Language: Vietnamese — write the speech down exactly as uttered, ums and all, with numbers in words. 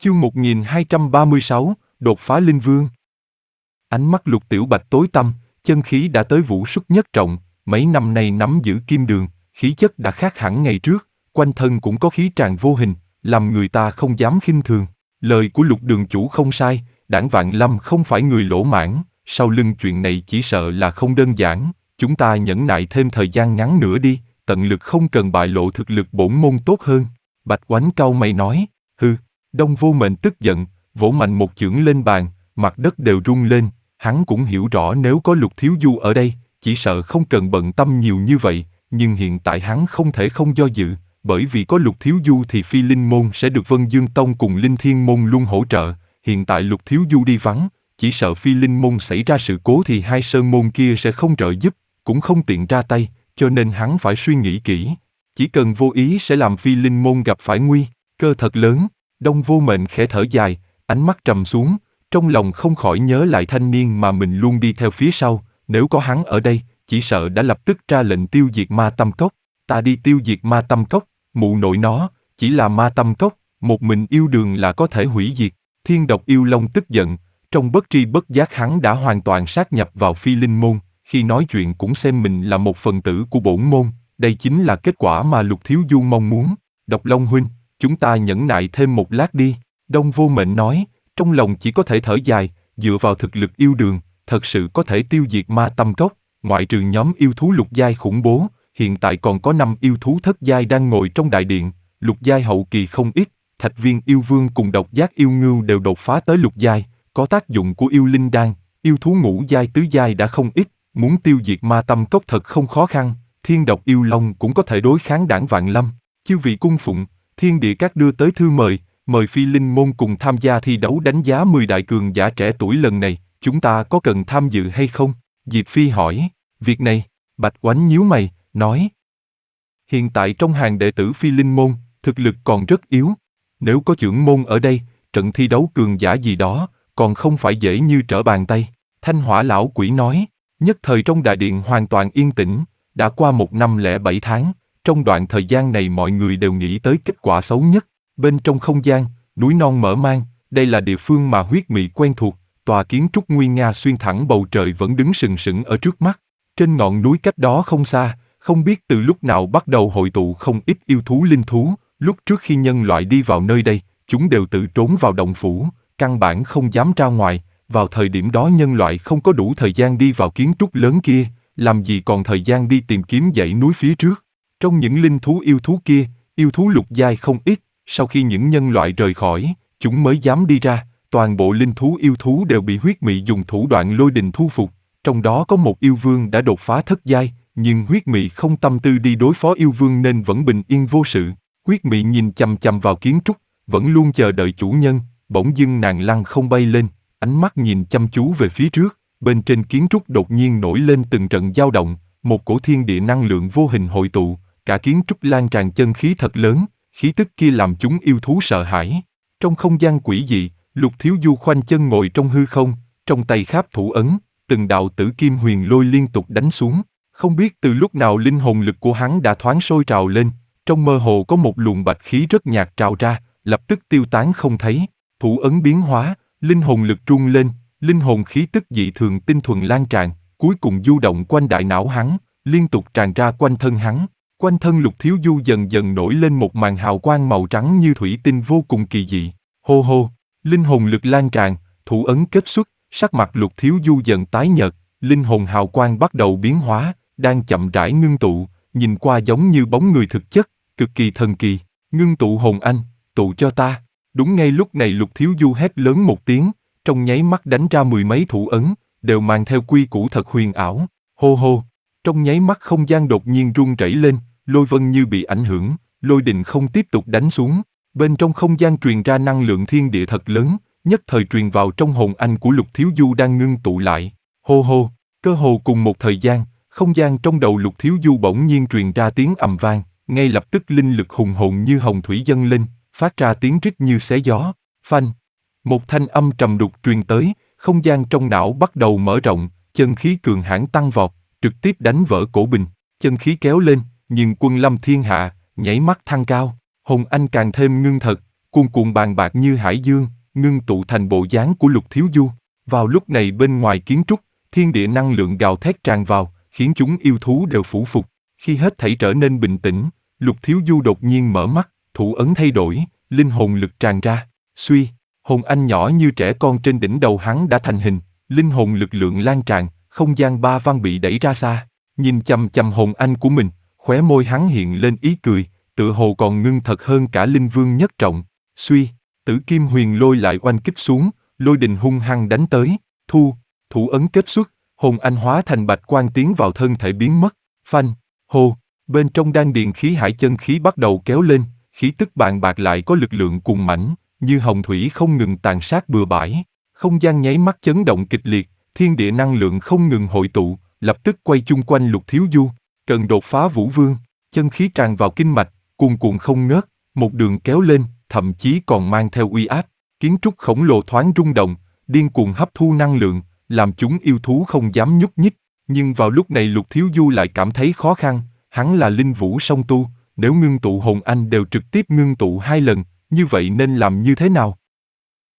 Chương một nghìn hai trăm ba mươi sáu, đột phá linh vương. Ánh mắt Lục Tiểu Bạch tối tăm, chân khí đã tới vũ xuất nhất trọng, mấy năm nay nắm giữ kim đường, khí chất đã khác hẳn ngày trước, quanh thân cũng có khí tràn vô hình, làm người ta không dám khinh thường. Lời của Lục đường chủ không sai, Đảng Vạn Lâm không phải người lỗ mãn, sau lưng chuyện này chỉ sợ là không đơn giản, chúng ta nhẫn nại thêm thời gian ngắn nữa đi, tận lực không cần bại lộ thực lực bổn môn tốt hơn. Bạch Oánh cau mày nói, hừ. Đông Vô Mệnh tức giận, vỗ mạnh một chưởng lên bàn, mặt đất đều rung lên, hắn cũng hiểu rõ nếu có Lục Thiếu Du ở đây, chỉ sợ không cần bận tâm nhiều như vậy, nhưng hiện tại hắn không thể không do dự, bởi vì có Lục Thiếu Du thì Phi Linh Môn sẽ được Vân Dương Tông cùng Linh Thiên Môn luôn hỗ trợ, hiện tại Lục Thiếu Du đi vắng, chỉ sợ Phi Linh Môn xảy ra sự cố thì hai sơn môn kia sẽ không trợ giúp, cũng không tiện ra tay, cho nên hắn phải suy nghĩ kỹ, chỉ cần vô ý sẽ làm Phi Linh Môn gặp phải nguy cơ thật lớn. Đông Vô Mệnh khẽ thở dài, ánh mắt trầm xuống, trong lòng không khỏi nhớ lại thanh niên mà mình luôn đi theo phía sau, nếu có hắn ở đây, chỉ sợ đã lập tức ra lệnh tiêu diệt Ma Tâm Cốc. Ta đi tiêu diệt Ma Tâm Cốc, mụ nội nó, chỉ là Ma Tâm Cốc, một mình yêu đường là có thể hủy diệt. Thiên Độc Yêu Long tức giận, trong bất tri bất giác hắn đã hoàn toàn sát nhập vào Phi Linh Môn, khi nói chuyện cũng xem mình là một phần tử của bổn môn, đây chính là kết quả mà Lục Thiếu Du mong muốn. Độc Long huynh, chúng ta nhẫn nại thêm một lát đi, Đông Vô Mệnh nói, trong lòng chỉ có thể thở dài, dựa vào thực lực yêu đường, thật sự có thể tiêu diệt Ma Tâm Cốc, ngoại trừ nhóm yêu thú lục giai khủng bố, hiện tại còn có năm yêu thú thất giai đang ngồi trong đại điện, lục giai hậu kỳ không ít, Thạch Viên yêu vương cùng Độc Giác yêu ngưu đều đột phá tới lục giai, có tác dụng của yêu linh đan, yêu thú ngũ giai tứ giai đã không ít, muốn tiêu diệt Ma Tâm Cốc thật không khó khăn, Thiên Độc Yêu Long cũng có thể đối kháng Đảng Vạn Lâm. Chư vị cung phụng, Thiên Địa Các đưa tới thư mời, mời Phi Linh Môn cùng tham gia thi đấu đánh giá mười đại cường giả trẻ tuổi lần này, chúng ta có cần tham dự hay không? Diệp Phi hỏi, việc này, Bạch Oánh nhíu mày, nói. Hiện tại trong hàng đệ tử Phi Linh Môn, thực lực còn rất yếu, nếu có trưởng môn ở đây, trận thi đấu cường giả gì đó, còn không phải dễ như trở bàn tay. Thanh Hỏa Lão Quỷ nói, nhất thời trong đại điện hoàn toàn yên tĩnh, đã qua một năm lẻ bảy tháng. Trong đoạn thời gian này mọi người đều nghĩ tới kết quả xấu nhất. Bên trong không gian, núi non mở mang, đây là địa phương mà huyết mị quen thuộc, tòa kiến trúc nguy nga xuyên thẳng bầu trời vẫn đứng sừng sững ở trước mắt. Trên ngọn núi cách đó không xa, không biết từ lúc nào bắt đầu hội tụ không ít yêu thú linh thú, lúc trước khi nhân loại đi vào nơi đây, chúng đều tự trốn vào động phủ, căn bản không dám ra ngoài, vào thời điểm đó nhân loại không có đủ thời gian đi vào kiến trúc lớn kia, làm gì còn thời gian đi tìm kiếm dãy núi phía trước. Trong những linh thú yêu thú kia, yêu thú lục giai không ít, sau khi những nhân loại rời khỏi, chúng mới dám đi ra, toàn bộ linh thú yêu thú đều bị huyết mị dùng thủ đoạn lôi đình thu phục, trong đó có một yêu vương đã đột phá thất giai, nhưng huyết mị không tâm tư đi đối phó yêu vương nên vẫn bình yên vô sự. Huyết mị nhìn chằm chằm vào kiến trúc, vẫn luôn chờ đợi chủ nhân, bỗng dưng nàng lăng không bay lên, ánh mắt nhìn chăm chú về phía trước, bên trên kiến trúc đột nhiên nổi lên từng trận dao động, một cổ thiên địa năng lượng vô hình hội tụ. Cả kiến trúc lan tràn chân khí thật lớn, khí tức kia làm chúng yêu thú sợ hãi. Trong không gian quỷ dị, Lục Thiếu Du khoanh chân ngồi trong hư không, trong tay kháp thủ ấn, từng đạo tử kim huyền lôi liên tục đánh xuống. Không biết từ lúc nào linh hồn lực của hắn đã thoáng sôi trào lên, trong mơ hồ có một luồng bạch khí rất nhạt trào ra, lập tức tiêu tán không thấy. Thủ ấn biến hóa, linh hồn lực trung lên, linh hồn khí tức dị thường tinh thuần lan tràn, cuối cùng du động quanh đại não hắn, liên tục tràn ra quanh thân hắn. Quanh thân Lục Thiếu Du dần dần nổi lên một màn hào quang màu trắng như thủy tinh vô cùng kỳ dị. Hô hô, linh hồn lực lan tràn, thủ ấn kết xuất, sắc mặt Lục Thiếu Du dần tái nhợt, linh hồn hào quang bắt đầu biến hóa, đang chậm rãi ngưng tụ, nhìn qua giống như bóng người thực chất, cực kỳ thần kỳ. Ngưng tụ hồn anh, tụ cho ta. Đúng ngay lúc này Lục Thiếu Du hét lớn một tiếng, trong nháy mắt đánh ra mười mấy thủ ấn, đều mang theo quy củ thật huyền ảo. Hô hô, trong nháy mắt không gian đột nhiên rung rẩy lên. Lôi vân như bị ảnh hưởng, lôi đình không tiếp tục đánh xuống, bên trong không gian truyền ra năng lượng thiên địa thật lớn, nhất thời truyền vào trong hồn anh của Lục Thiếu Du đang ngưng tụ lại. Hô hô, cơ hồ cùng một thời gian, không gian trong đầu Lục Thiếu Du bỗng nhiên truyền ra tiếng ầm vang, ngay lập tức linh lực hùng hồn như hồng thủy dâng lên, phát ra tiếng rít như xé gió. Phanh, một thanh âm trầm đục truyền tới, không gian trong não bắt đầu mở rộng, chân khí cường hãn tăng vọt, trực tiếp đánh vỡ cổ bình, chân khí kéo lên. Nhưng quân lâm thiên hạ, nhảy mắt thăng cao, hồn anh càng thêm ngưng thật, cuồn cuộn bàn bạc như hải dương, ngưng tụ thành bộ dáng của Lục Thiếu Du. Vào lúc này bên ngoài kiến trúc, thiên địa năng lượng gào thét tràn vào, khiến chúng yêu thú đều phủ phục. Khi hết thảy trở nên bình tĩnh, Lục Thiếu Du đột nhiên mở mắt, thủ ấn thay đổi, linh hồn lực tràn ra. Suy, hồn anh nhỏ như trẻ con trên đỉnh đầu hắn đã thành hình, linh hồn lực lượng lan tràn, không gian ba văn bị đẩy ra xa. Nhìn chằm chằm hồn anh của mình, khóe môi hắn hiện lên ý cười, tựa hồ còn ngưng thật hơn cả linh vương nhất trọng. Suy, Tử Kim Huyền Lôi lại oanh kích xuống, lôi đình hung hăng đánh tới. Thu, thủ ấn kết xuất, hồn anh hóa thành bạch quang tiến vào thân thể biến mất. Phanh, hô, bên trong đan điền khí hải chân khí bắt đầu kéo lên, khí tức bàn bạc lại có lực lượng cuồn mãnh, như hồng thủy không ngừng tàn sát bừa bãi. Không gian nháy mắt chấn động kịch liệt, thiên địa năng lượng không ngừng hội tụ, lập tức quay chung quanh Lục Thiếu Du. Cần đột phá Vũ Vương, chân khí tràn vào kinh mạch, cuồn cuộn không ngớt, một đường kéo lên, thậm chí còn mang theo uy áp. Kiến trúc khổng lồ thoáng rung động, điên cuồng hấp thu năng lượng, làm chúng yêu thú không dám nhúc nhích. Nhưng vào lúc này Lục Thiếu Du lại cảm thấy khó khăn, hắn là linh vũ song tu, nếu ngưng tụ hồn anh đều trực tiếp ngưng tụ hai lần, như vậy nên làm như thế nào?